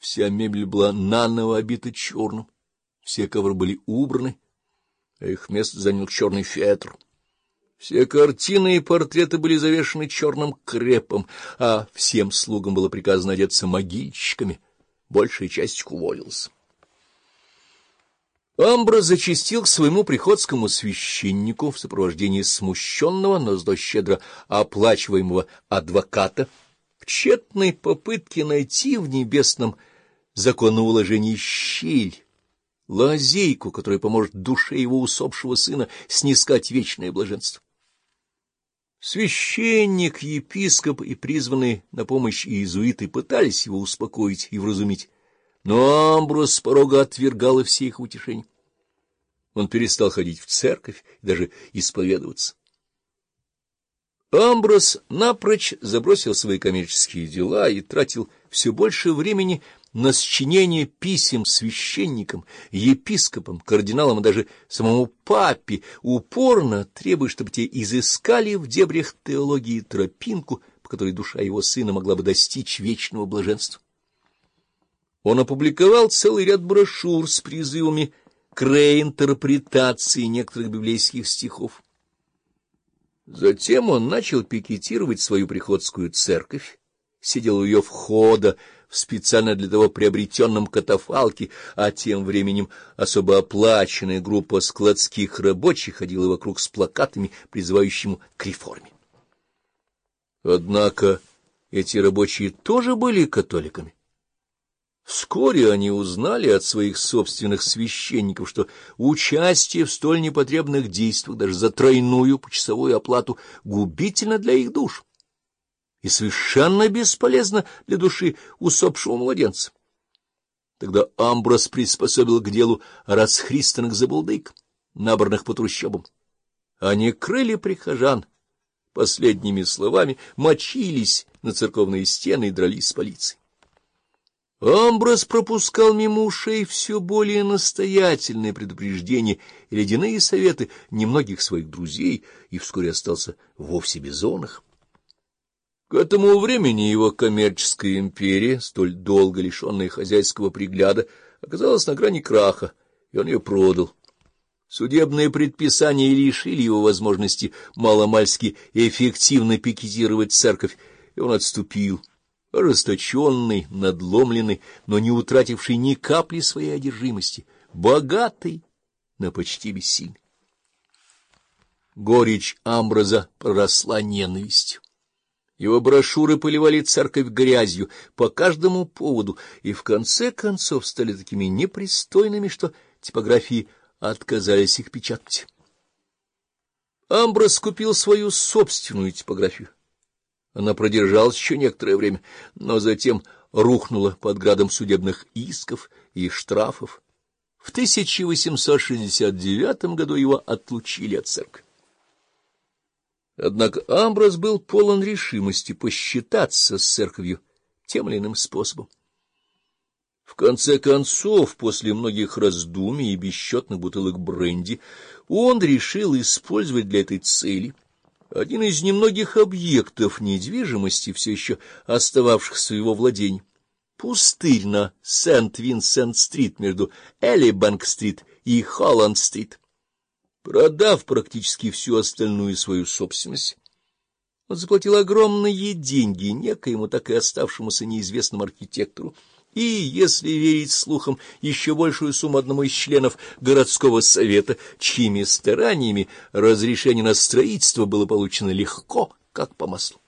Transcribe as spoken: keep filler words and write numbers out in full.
Вся мебель была наново обита черным, все ковры были убраны, а их место занял черный фетр. Все картины и портреты были завешаны черным крепом, а всем слугам было приказано одеться могильщиками, большая часть уволилась. Амброс зачастил к своему приходскому священнику в сопровождении смущенного, но зато щедро оплачиваемого адвоката в тщетной попытке найти в небесном законоуложении щель, лазейку, которая поможет душе его усопшего сына снискать вечное блаженство. Священник, епископ и призванные на помощь иезуиты пытались его успокоить и вразумить, но Амброс с порога отвергал и все их утешения. Он перестал ходить в церковь и даже исповедоваться. Амброс напрочь забросил свои коммерческие дела и тратил все больше времени на сочинение писем священникам, епископам, кардиналам и даже самому папе, упорно требуя, чтобы те изыскали в дебрях теологии тропинку, по которой душа его сына могла бы достичь вечного блаженства. Он опубликовал целый ряд брошюр с призывами к реинтерпретации некоторых библейских стихов. Затем он начал пикетировать свою приходскую церковь, сидел у ее входа в специально для того приобретенном катафалке, а тем временем особо оплаченная группа складских рабочих ходила вокруг с плакатами, призывающими к реформе. Однако эти рабочие тоже были католиками. Вскоре они узнали от своих собственных священников, что участие в столь непотребных действиях даже за тройную почасовую оплату губительно для их душ и совершенно бесполезно для души усопшего младенца. Тогда Амброс приспособил к делу расхристанных забулдык, набранных по трущобам. Они крыли прихожан последними словами, мочились на церковные стены и дрались с полицией. Амброс пропускал мимо ушей все более настоятельные предупреждения и ледяные советы немногих своих друзей и вскоре остался вовсе без оных. К этому времени его коммерческая империя, столь долго лишенная хозяйского пригляда, оказалась на грани краха, и он ее продал. Судебные предписания лишили его возможности маломальски эффективно пикетировать церковь, и он отступил, ожесточенный, надломленный, но не утративший ни капли своей одержимости, богатый, но почти бессильный. Горечь Амброза проросла ненавистью. Его брошюры поливали церковь грязью по каждому поводу и в конце концов стали такими непристойными, что типографии отказались их печатать. Амброс купил свою собственную типографию. Она продержалась еще некоторое время, но затем рухнула под градом судебных исков и штрафов. В тысяча восемьсот шестьдесят девятом году его отлучили от церкви. Однако Амброс был полон решимости посчитаться с церковью тем или иным способом. В конце концов, после многих раздумий и бесчетных бутылок бренди, он решил использовать для этой цели один из немногих объектов недвижимости, все еще остававшихся в его владении, пустырь на Сент-Винсент-стрит между Эллибанк-стрит и Холланд-стрит. Продав практически всю остальную свою собственность, он заплатил огромные деньги некоему так и оставшемуся неизвестному архитектору, и, если верить слухам, еще большую сумму одному из членов городского совета, чьими стараниями разрешение на строительство было получено легко, как по маслу.